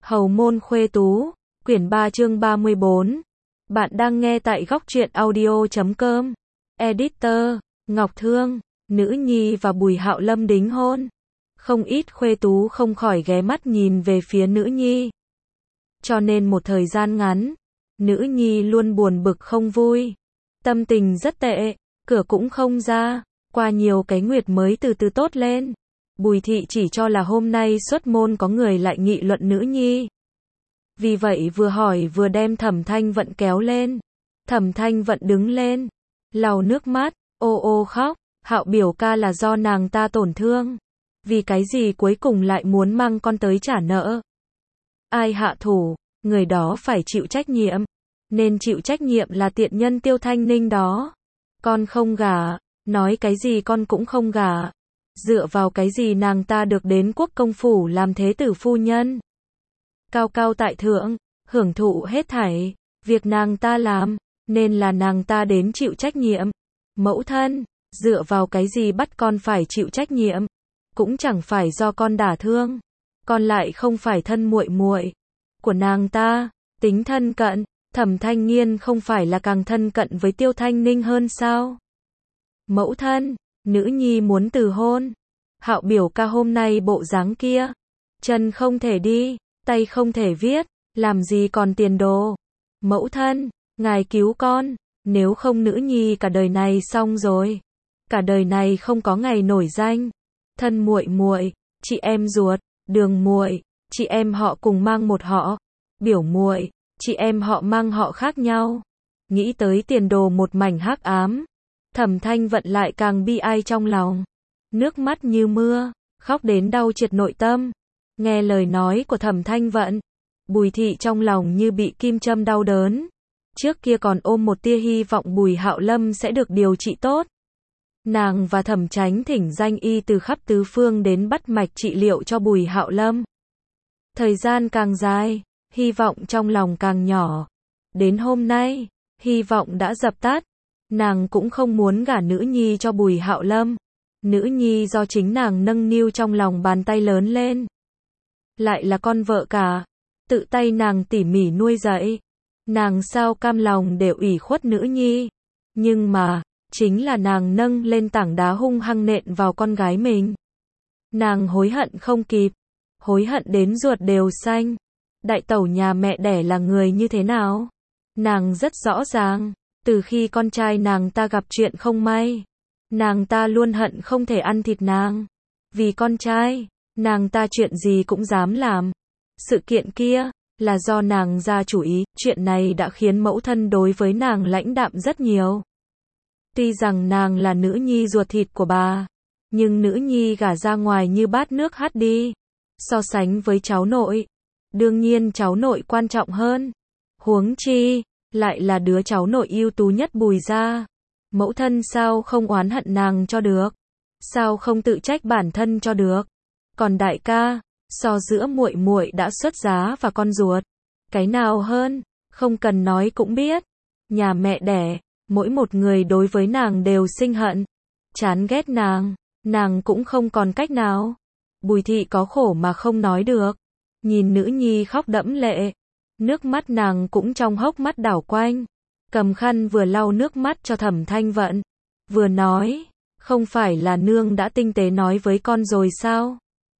Hầu môn khuê tú, quyển 3 chương 34. Bạn đang nghe tại góc truyện audio.com. Editor, Ngọc Thương, nữ nhi và Bùi Hạo Lâm đính hôn. Không ít khuê tú không khỏi ghé mắt nhìn về phía nữ nhi. Cho nên một thời gian ngắn, nữ nhi luôn buồn bực không vui. Tâm tình rất tệ, cửa cũng không ra, qua nhiều cái nguyệt mới từ từ tốt lên. Bùi thị chỉ cho là hôm nay xuất môn có người lại nghị luận nữ nhi. Vì vậy vừa hỏi vừa đem Thẩm Thanh Vận kéo lên. Thẩm Thanh Vận đứng lên, lau nước mắt, ô ô khóc, Hạo biểu ca là do nàng ta tổn thương. Vì cái gì cuối cùng lại muốn mang con tới trả nợ? Ai hạ thủ, người đó phải chịu trách nhiệm. Nên chịu trách nhiệm là tiện nhân Tiêu Thanh Ninh đó. Con không gả, nói cái gì con cũng không gả. Dựa vào cái gì nàng ta được đến quốc công phủ làm thế tử phu nhân? Cao cao tại thượng, hưởng thụ hết thảy, việc nàng ta làm, nên là nàng ta đến chịu trách nhiệm. Mẫu thân, dựa vào cái gì bắt con phải chịu trách nhiệm? Cũng chẳng phải do con đả thương, con lại không phải thân muội muội của nàng ta, tính thân cận, Thẩm Thanh Nghiên không phải là càng thân cận với Tiêu Thanh Ninh hơn sao? Mẫu thân, nữ nhi muốn từ hôn. Hạo biểu ca hôm nay bộ dáng kia, chân không thể đi, tay không thể viết, làm gì còn tiền đồ. Mẫu thân, ngài cứu con, nếu không nữ nhi cả đời này xong rồi. Cả đời này không có ngày nổi danh. Thân muội muội, chị em ruột, đường muội, chị em họ cùng mang một họ. Biểu muội, chị em họ mang họ khác nhau. Nghĩ tới tiền đồ một mảnh hắc ám, Thẩm Thanh Vận lại càng bi ai trong lòng. Nước mắt như mưa, khóc đến đau triệt nội tâm. Nghe lời nói của Thẩm Thanh Vận, Bùi thị trong lòng như bị kim châm đau đớn. Trước kia còn ôm một tia hy vọng Bùi Hạo Lâm sẽ được điều trị tốt. Nàng và Thẩm Chánh thỉnh danh y từ khắp tứ phương đến bắt mạch trị liệu cho Bùi Hạo Lâm. Thời gian càng dài, hy vọng trong lòng càng nhỏ. Đến hôm nay, hy vọng đã dập tắt. Nàng cũng không muốn gả nữ nhi cho Bùi Hạo Lâm. Nữ nhi do chính nàng nâng niu trong lòng bàn tay lớn lên. Lại là con vợ cả, tự tay nàng tỉ mỉ nuôi dạy. Nàng sao cam lòng để ủy khuất nữ nhi. Nhưng mà, chính là nàng nâng lên tảng đá hung hăng nện vào con gái mình. Nàng hối hận không kịp, hối hận đến ruột đều xanh. Đại tẩu nhà mẹ đẻ là người như thế nào? Nàng rất rõ ràng, từ khi con trai nàng ta gặp chuyện không may, nàng ta luôn hận không thể ăn thịt nàng. Vì con trai, nàng ta chuyện gì cũng dám làm. Sự kiện kia, là do nàng ra chủ ý, chuyện này đã khiến mẫu thân đối với nàng lãnh đạm rất nhiều. Tuy rằng nàng là nữ nhi ruột thịt của bà, nhưng nữ nhi gả ra ngoài như bát nước hắt đi. So sánh với cháu nội, đương nhiên cháu nội quan trọng hơn. Huống chi, lại là đứa cháu nội ưu tú nhất Bùi gia. Mẫu thân sao không oán hận nàng cho được? Sao không tự trách bản thân cho được? Còn đại ca, so giữa muội muội đã xuất giá và con ruột, cái nào hơn? Không cần nói cũng biết. Nhà mẹ đẻ, mỗi một người đối với nàng đều sinh hận, chán ghét nàng cũng không còn cách nào. Bùi thị có khổ mà không nói được. Nhìn nữ nhi khóc đẫm lệ, nước mắt nàng cũng trong hốc mắt đảo quanh. Cầm khăn vừa lau nước mắt cho Thẩm Thanh Vận, vừa nói, không phải là nương đã tinh tế nói với con rồi sao?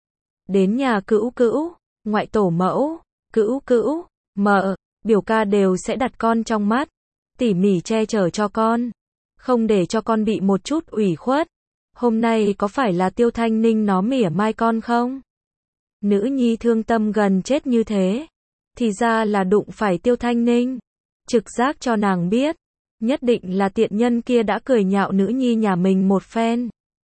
Đến nhà cữu cữu, ngoại tổ mẫu, cữu cữu, mợ, biểu ca đều sẽ đặt con trong mắt, tỉ mỉ che chở cho con, không để cho con bị một chút ủy khuất. Hôm nay có phải là Tiêu Thanh Ninh nó mỉa mai con không? Nữ nhi thương tâm gần chết như thế, thì ra là đụng phải Tiêu Thanh Ninh. Trực giác cho nàng biết, nhất định là tiện nhân kia đã cười nhạo nữ nhi nhà mình một phen.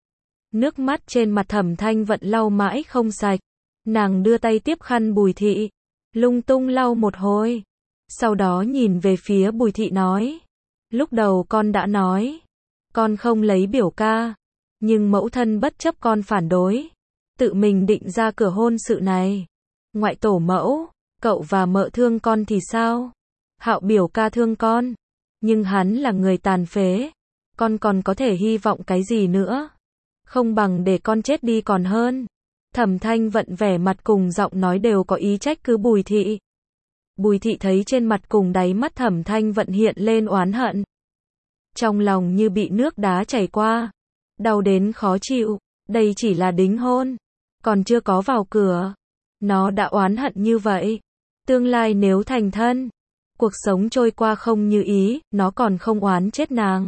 Nước mắt trên mặt Thẩm Thanh Vận lau mãi không sạch. Nàng đưa tay tiếp khăn Bùi thị, lung tung lau một hồi. Sau đó nhìn về phía Bùi thị nói, lúc đầu con đã nói, con không lấy biểu ca, nhưng mẫu thân bất chấp con phản đối, tự mình định ra cửa hôn sự này. Ngoại tổ mẫu, cậu và mợ thương con thì sao? Hạo biểu ca thương con, nhưng hắn là người tàn phế, con còn có thể hy vọng cái gì nữa? Không bằng để con chết đi còn hơn. Thẩm Thanh Vận vẻ mặt cùng giọng nói đều có ý trách cứ Bùi Thị. Bùi Thị thấy trên mặt cùng đáy mắt Thẩm Thanh Vận hiện lên oán hận. Trong lòng như bị nước đá chảy qua. Đau đến khó chịu, đây chỉ là đính hôn. Còn chưa có vào cửa. Nó đã oán hận như vậy. Tương lai nếu thành thân, cuộc sống trôi qua không như ý, nó còn không oán chết nàng.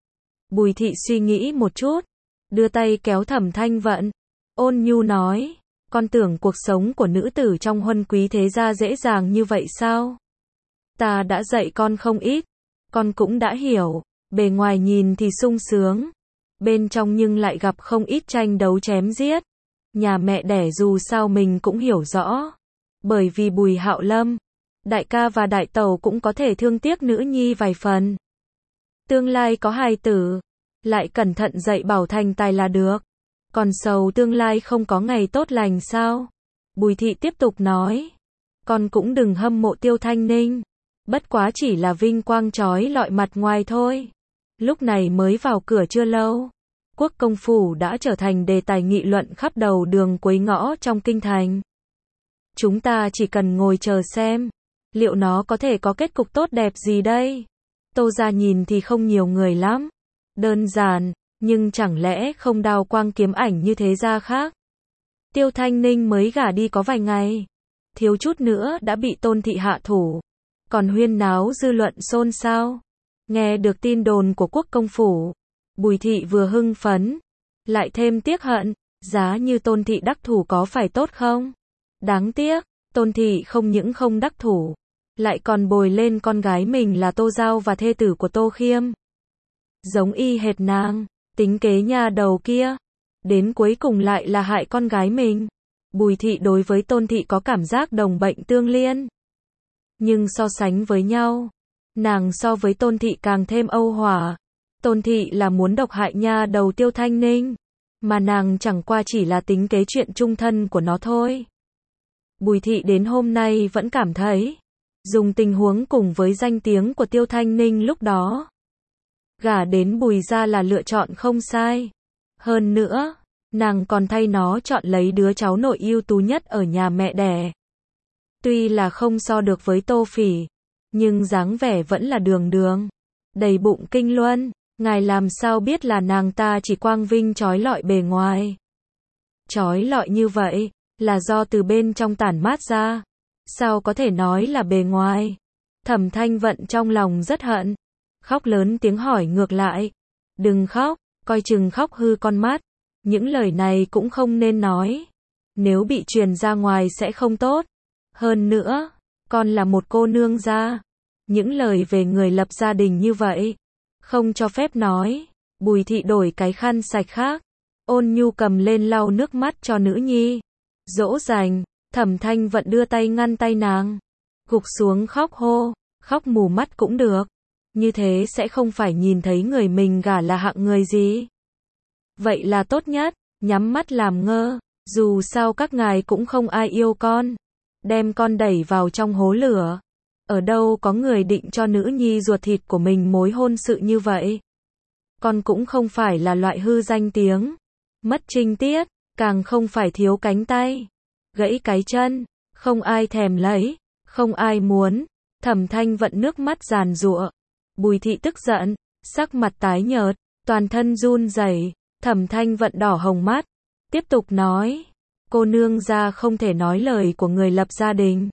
Bùi Thị suy nghĩ một chút, đưa tay kéo Thẩm Thanh Vận, ôn nhu nói, con tưởng cuộc sống của nữ tử trong huân quý thế gia dễ dàng như vậy sao? Ta đã dạy con không ít, con cũng đã hiểu, bề ngoài nhìn thì sung sướng, bên trong nhưng lại gặp không ít tranh đấu chém giết. Nhà mẹ đẻ dù sao mình cũng hiểu rõ, bởi vì Bùi Hạo Lâm, đại ca và đại tẩu cũng có thể thương tiếc nữ nhi vài phần. Tương lai có hài tử, lại cẩn thận dạy bảo thành tài là được. Còn sầu tương lai không có ngày tốt lành sao? Bùi Thị tiếp tục nói, con cũng đừng hâm mộ Tiêu Thanh Ninh, bất quá chỉ là vinh quang trói lọi mặt ngoài thôi. Lúc này mới vào cửa chưa lâu, Quốc công phủ đã trở thành đề tài nghị luận khắp đầu đường cuối ngõ trong kinh thành. Chúng ta chỉ cần ngồi chờ xem, liệu nó có thể có kết cục tốt đẹp gì đây? Tô gia nhìn thì không nhiều người lắm, đơn giản, nhưng chẳng lẽ không đao quang kiếm ảnh như thế gia khác? Tiêu Thanh Ninh mới gả đi có vài ngày, thiếu chút nữa đã bị Tôn thị hạ thủ, còn huyên náo dư luận xôn xao. Nghe được tin đồn của Quốc công phủ, Bùi Thị vừa hưng phấn, lại thêm tiếc hận, giá như Tôn thị đắc thủ có phải tốt không? Đáng tiếc, Tôn thị không những không đắc thủ, lại còn bồi lên con gái mình là Tô Giao và thê tử của Tô Khiêm. Giống y hệt nàng, tính kế nhà đầu kia, đến cuối cùng lại là hại con gái mình. Bùi Thị đối với Tôn thị có cảm giác đồng bệnh tương liên. Nhưng so sánh với nhau, nàng so với Tôn thị càng thêm âu hỏa. Tôn thị là muốn độc hại nha đầu Tiêu Thanh Ninh, mà nàng chẳng qua chỉ là tính kế chuyện chung thân của nó thôi. Bùi Thị đến hôm nay vẫn cảm thấy, dùng tình huống cùng với danh tiếng của Tiêu Thanh Ninh lúc đó, gả đến Bùi gia là lựa chọn không sai. Hơn nữa, nàng còn thay nó chọn lấy đứa cháu nội ưu tú nhất ở nhà mẹ đẻ. Tuy là không so được với Tô Phỉ, nhưng dáng vẻ vẫn là đường đường, đầy bụng kinh luân. Ngài làm sao biết là nàng ta chỉ quang vinh trói lọi bề ngoài? Trói lọi như vậy, là do từ bên trong tản mát ra. Sao có thể nói là bề ngoài? Thẩm Thanh Vận trong lòng rất hận, khóc lớn tiếng hỏi ngược lại. Đừng khóc, coi chừng khóc hư con mắt. Những lời này cũng không nên nói. Nếu bị truyền ra ngoài sẽ không tốt. Hơn nữa, con là một cô nương gia. Những lời về người lập gia đình như vậy, không cho phép nói. Bùi Thị đổi cái khăn sạch khác, ôn nhu cầm lên lau nước mắt cho nữ nhi. Dỗ dành, Thẩm Thanh Vận đưa tay ngăn tay nàng, gục xuống khóc hô, khóc mù mắt cũng được. Như thế sẽ không phải nhìn thấy người mình gả là hạng người gì. Vậy là tốt nhất, nhắm mắt làm ngơ, dù sao các ngài cũng không ai yêu con. Đem con đẩy vào trong hố lửa. Ở đâu có người định cho nữ nhi ruột thịt của mình mối hôn sự như vậy. Con cũng không phải là loại hư danh tiếng, mất trinh tiết, càng không phải thiếu cánh tay, gãy cái chân, không ai thèm lấy, không ai muốn. Thẩm Thanh Vận nước mắt giàn giụa. Bùi Thị tức giận, sắc mặt tái nhợt, toàn thân run rẩy. Thẩm Thanh Vận đỏ hồng mắt, tiếp tục nói, cô nương gia không thể nói lời của người lập gia đình.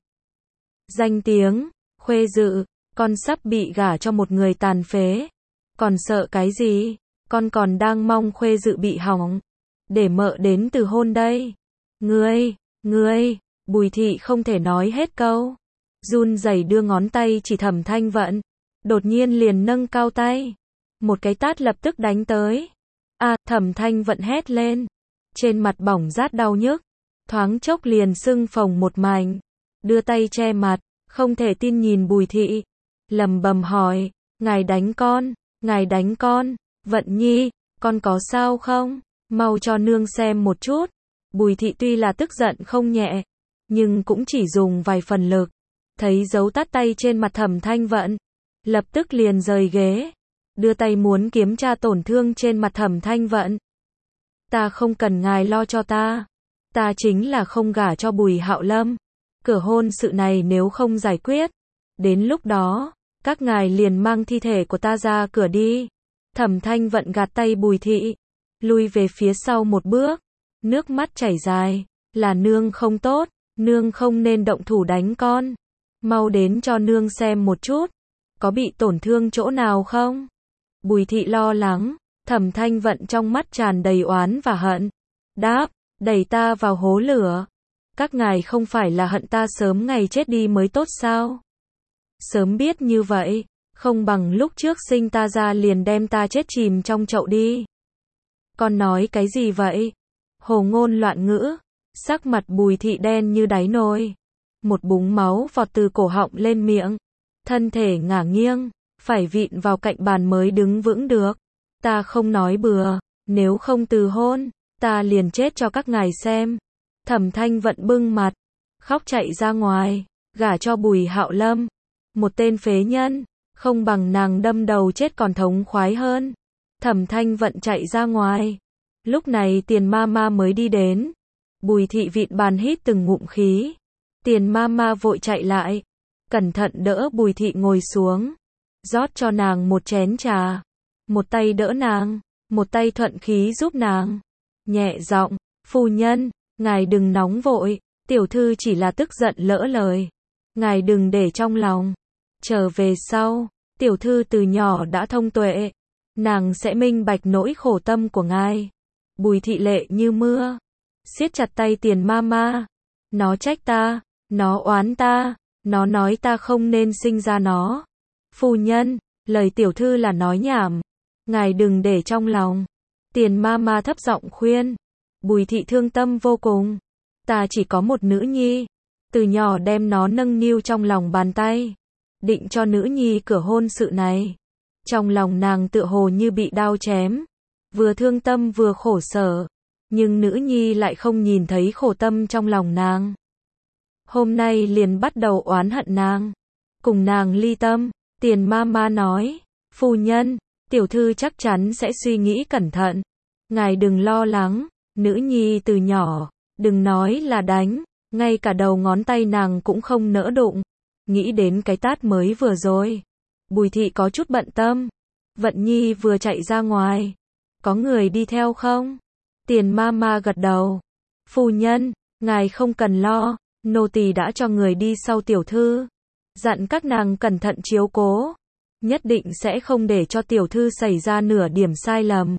Danh tiếng, khuê dự, con sắp bị gả cho một người tàn phế. Còn sợ cái gì? Con còn đang mong khuê dự bị hỏng, để mợ đến từ hôn đây. Ngươi, Bùi Thị không thể nói hết câu. Run rẩy đưa ngón tay chỉ Thẩm Thanh Vận, đột nhiên liền nâng cao tay. Một cái tát lập tức đánh tới. Thẩm Thanh Vận hét lên. Trên mặt bỏng rát đau nhức, thoáng chốc liền sưng phồng một mảnh. Đưa tay che mặt, không thể tin nhìn Bùi Thị, lẩm bẩm hỏi, ngài đánh con, Vận Nhi, con có sao không? Mau cho nương xem một chút. Bùi Thị tuy là tức giận không nhẹ, nhưng cũng chỉ dùng vài phần lực. Thấy dấu tát tay trên mặt Thẩm Thanh Vận, lập tức liền rời ghế, đưa tay muốn kiểm tra tổn thương trên mặt Thẩm Thanh Vận. Ta không cần ngài lo cho ta. ta chính là không gả cho Bùi Hạo Lâm. Cửa hôn sự này nếu không giải quyết, đến lúc đó, các ngài liền mang thi thể của ta ra cửa đi. Thẩm Thanh Vận gạt tay Bùi Thị, lui về phía sau một bước, nước mắt chảy dài, là nương không tốt, nương không nên động thủ đánh con. Mau đến cho nương xem một chút, có bị tổn thương chỗ nào không? Bùi Thị lo lắng, Thẩm Thanh Vận trong mắt tràn đầy oán và hận. Đáp, đẩy ta vào hố lửa. Các ngài không phải là hận ta sớm ngày chết đi mới tốt sao? Sớm biết như vậy, không bằng lúc trước sinh ta ra liền đem ta chết chìm trong chậu đi. Con nói cái gì vậy? Hồ ngôn loạn ngữ, sắc mặt Bùi Thị đen như đáy nồi. Một búng máu vọt từ cổ họng lên miệng. Thân thể ngả nghiêng, phải vịn vào cạnh bàn mới đứng vững được. Ta không nói bừa, nếu không từ hôn, ta liền chết cho các ngài xem. Thẩm Thanh Vận bưng mặt, khóc chạy ra ngoài, gả cho Bùi Hạo Lâm. Một tên phế nhân, không bằng nàng đâm đầu chết còn thống khoái hơn. Thẩm Thanh Vận chạy ra ngoài. Lúc này Tiền Mama mới đi đến. Bùi Thị vịn bàn hít từng ngụm khí. Tiền Mama vội chạy lại, cẩn thận đỡ Bùi Thị ngồi xuống, rót cho nàng một chén trà. Một tay đỡ nàng, một tay thuận khí giúp nàng. Nhẹ giọng, phu nhân, ngài đừng nóng vội, tiểu thư chỉ là tức giận lỡ lời. Ngài đừng để trong lòng. Trở về sau, tiểu thư từ nhỏ đã thông tuệ, nàng sẽ minh bạch nỗi khổ tâm của ngài. Bùi Thị lệ như mưa, siết chặt tay Tiền Mama. Nó trách ta, nó oán ta, nó nói ta không nên sinh ra nó. Phu nhân, lời tiểu thư là nói nhảm, ngài đừng để trong lòng. Tiền Mama thấp giọng khuyên. Bùi Thị thương tâm vô cùng. Ta chỉ có một nữ nhi, từ nhỏ đem nó nâng niu trong lòng bàn tay, định cho nữ nhi cửa hôn sự này. Trong lòng nàng tựa hồ như bị đao chém, vừa thương tâm vừa khổ sở, nhưng nữ nhi lại không nhìn thấy khổ tâm trong lòng nàng. Hôm nay liền bắt đầu oán hận nàng, cùng nàng ly tâm. Tiền Mama nói, phu nhân, tiểu thư chắc chắn sẽ suy nghĩ cẩn thận. Ngài đừng lo lắng, nữ nhi từ nhỏ, đừng nói là đánh, ngay cả đầu ngón tay nàng cũng không nỡ đụng. Nghĩ đến cái tát mới vừa rồi, Bùi Thị có chút bận tâm. Vận Nhi vừa chạy ra ngoài, có người đi theo không? Tiền Mama gật đầu. Phu nhân, ngài không cần lo, nô tỳ đã cho người đi sau tiểu thư, dặn các nàng cẩn thận chiếu cố, nhất định sẽ không để cho tiểu thư xảy ra nửa điểm sai lầm.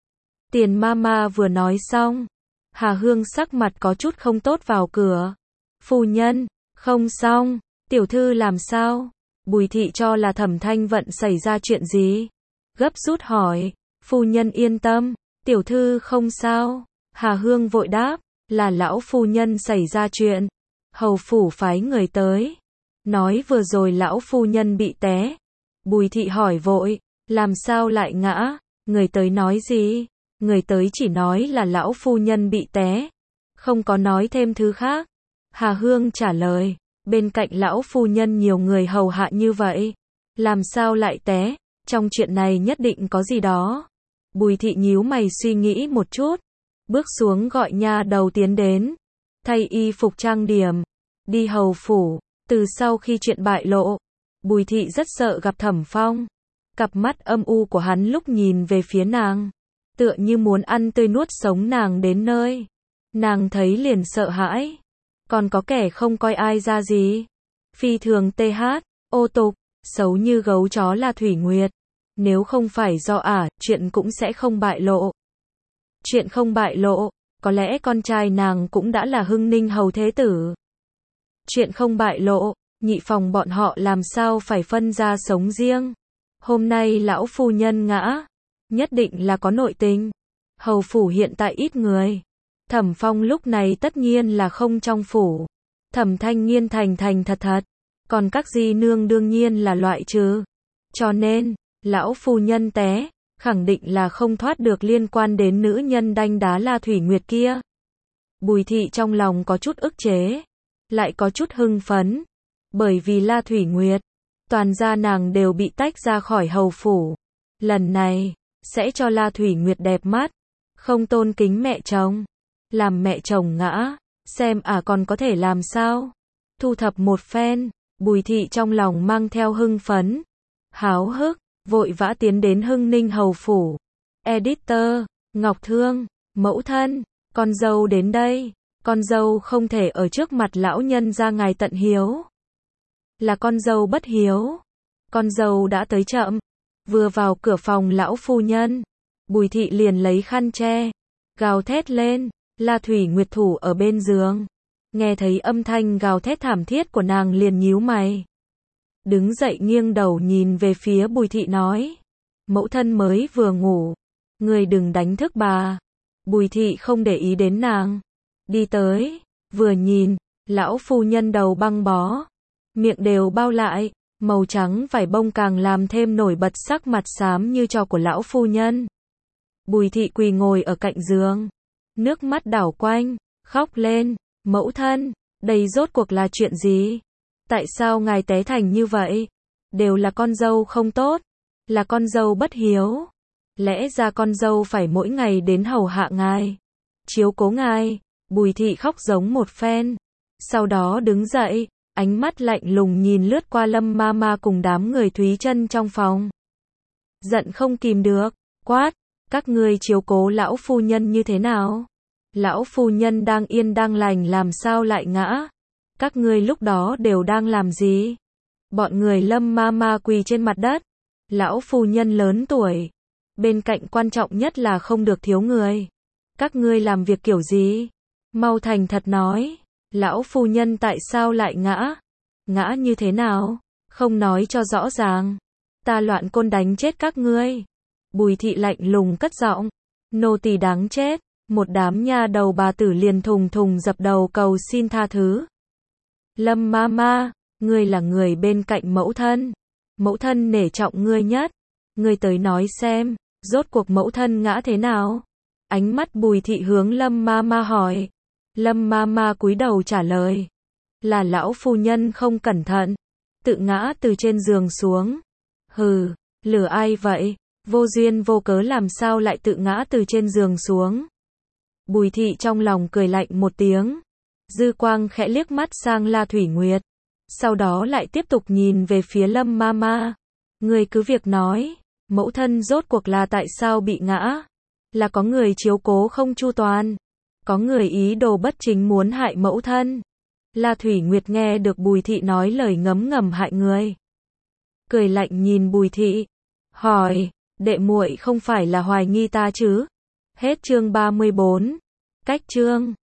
Tiền Mama vừa nói xong, Hà Hương sắc mặt có chút không tốt vào cửa. Phu nhân, không xong, tiểu thư làm sao? Bùi Thị cho là Thẩm Thanh Vận xảy ra chuyện gì? Gấp rút hỏi. Phu nhân yên tâm, tiểu thư không sao. Hà Hương vội đáp, là lão phu nhân xảy ra chuyện. Hầu phủ phái người tới, nói vừa rồi lão phu nhân bị té. Bùi Thị hỏi vội, làm sao lại ngã? Người tới nói gì? Người tới chỉ nói là lão phu nhân bị té, không có nói thêm thứ khác. Hà Hương trả lời, bên cạnh lão phu nhân nhiều người hầu hạ như vậy, làm sao lại té? Trong chuyện này nhất định có gì đó. Bùi Thị nhíu mày suy nghĩ một chút, bước xuống gọi nha đầu tiến đến, thay y phục trang điểm, đi hầu phủ. Từ sau khi chuyện bại lộ, Bùi Thị rất sợ gặp Thẩm Phong. Cặp mắt âm u của hắn lúc nhìn về phía nàng, tựa như muốn ăn tươi nuốt sống nàng đến nơi. Nàng thấy liền sợ hãi. Còn có kẻ không coi ai ra gì. Phi thường th, ô tục, xấu như gấu chó là Thủy Nguyệt. Nếu không phải do chuyện cũng sẽ không bại lộ. Chuyện không bại lộ, có lẽ con trai nàng cũng đã là Hưng Ninh hầu thế tử. Chuyện không bại lộ, nhị phòng bọn họ làm sao phải phân ra sống riêng. Hôm nay lão phu nhân ngã, nhất định là có nội tình. Hầu phủ hiện tại ít người. Thẩm Phong lúc này tất nhiên là không trong phủ. Thẩm Thanh Nghiên thành thành thật thật, còn các di nương đương nhiên là loại trừ. Cho nên, lão phu nhân té, khẳng định là không thoát được liên quan đến nữ nhân đanh đá La Thủy Nguyệt kia. Bùi Thị trong lòng có chút ức chế, lại có chút hưng phấn, bởi vì La Thủy Nguyệt, toàn gia nàng đều bị tách ra khỏi hầu phủ. Lần này, sẽ cho La Thủy Nguyệt đẹp mắt, không tôn kính mẹ chồng. làm mẹ chồng ngã, xem còn có thể làm sao. Thu thập một phen, Bùi Thị trong lòng mang theo hưng phấn, háo hức, vội vã tiến đến Hưng Ninh hầu phủ. Editor, Ngọc Thương, mẫu thân, con dâu đến đây, con dâu không thể ở trước mặt lão nhân ra ngài tận hiếu. Là con dâu bất hiếu, con dâu đã tới chậm. Vừa vào cửa phòng lão phu nhân, Bùi Thị liền lấy khăn che, gào thét lên. La Thủy Nguyệt thủ ở bên giường, nghe thấy âm thanh gào thét thảm thiết của nàng liền nhíu mày. Đứng dậy nghiêng đầu nhìn về phía Bùi Thị nói, mẫu thân mới vừa ngủ, người đừng đánh thức bà. Bùi Thị không để ý đến nàng, đi tới, vừa nhìn, lão phu nhân đầu băng bó, miệng đều bao lại, màu trắng vải bông càng làm thêm nổi bật sắc mặt xám như tro của lão phu nhân. Bùi Thị quỳ ngồi ở cạnh giường, nước mắt đảo quanh, khóc lên, mẫu thân, đây rốt cuộc là chuyện gì? Tại sao ngài té thành như vậy? Đều là con dâu không tốt, là con dâu bất hiếu. Lẽ ra con dâu phải mỗi ngày đến hầu hạ ngài, chiếu cố ngài. Bùi Thị khóc giống một phen, sau đó đứng dậy, ánh mắt lạnh lùng nhìn lướt qua Lâm Mama cùng đám người Thúy Trân trong phòng. Giận không kìm được, quát, các ngươi chiếu cố lão phu nhân như thế nào? Lão phu nhân đang yên đang lành làm sao lại ngã? Các ngươi lúc đó đều đang làm gì? Bọn người Lâm Mama quỳ trên mặt đất. Lão phu nhân lớn tuổi, bên cạnh quan trọng nhất là không được thiếu người. Các ngươi làm việc kiểu gì? Mau thành thật nói, lão phu nhân tại sao lại ngã? Ngã như thế nào? Không nói cho rõ ràng, ta loạn côn đánh chết các ngươi. Bùi Thị lạnh lùng cất giọng, nô tỳ đáng chết. Một đám nha đầu bà tử liền thùng thùng dập đầu cầu xin tha thứ. Lâm Mama, ngươi là người bên cạnh mẫu thân nể trọng ngươi nhất, ngươi tới nói xem, rốt cuộc mẫu thân ngã thế nào? Ánh mắt Bùi Thị hướng Lâm Mama hỏi. Lâm Mama cúi đầu trả lời, là lão phu nhân không cẩn thận, tự ngã từ trên giường xuống. Hừ, lừa ai vậy? Vô duyên vô cớ làm sao lại tự ngã từ trên giường xuống? Bùi Thị trong lòng cười lạnh một tiếng, dư quang khẽ liếc mắt sang La Thủy Nguyệt, sau đó lại tiếp tục nhìn về phía Lâm Mama. Người cứ việc nói, mẫu thân rốt cuộc là tại sao bị ngã? Là có người chiếu cố không chu toàn, có người ý đồ bất chính muốn hại mẫu thân. La Thủy Nguyệt nghe được Bùi Thị nói lời ngấm ngầm hại người, cười lạnh nhìn Bùi Thị, hỏi, đệ muội không phải là hoài nghi ta chứ? Hết chương 34. Cách chương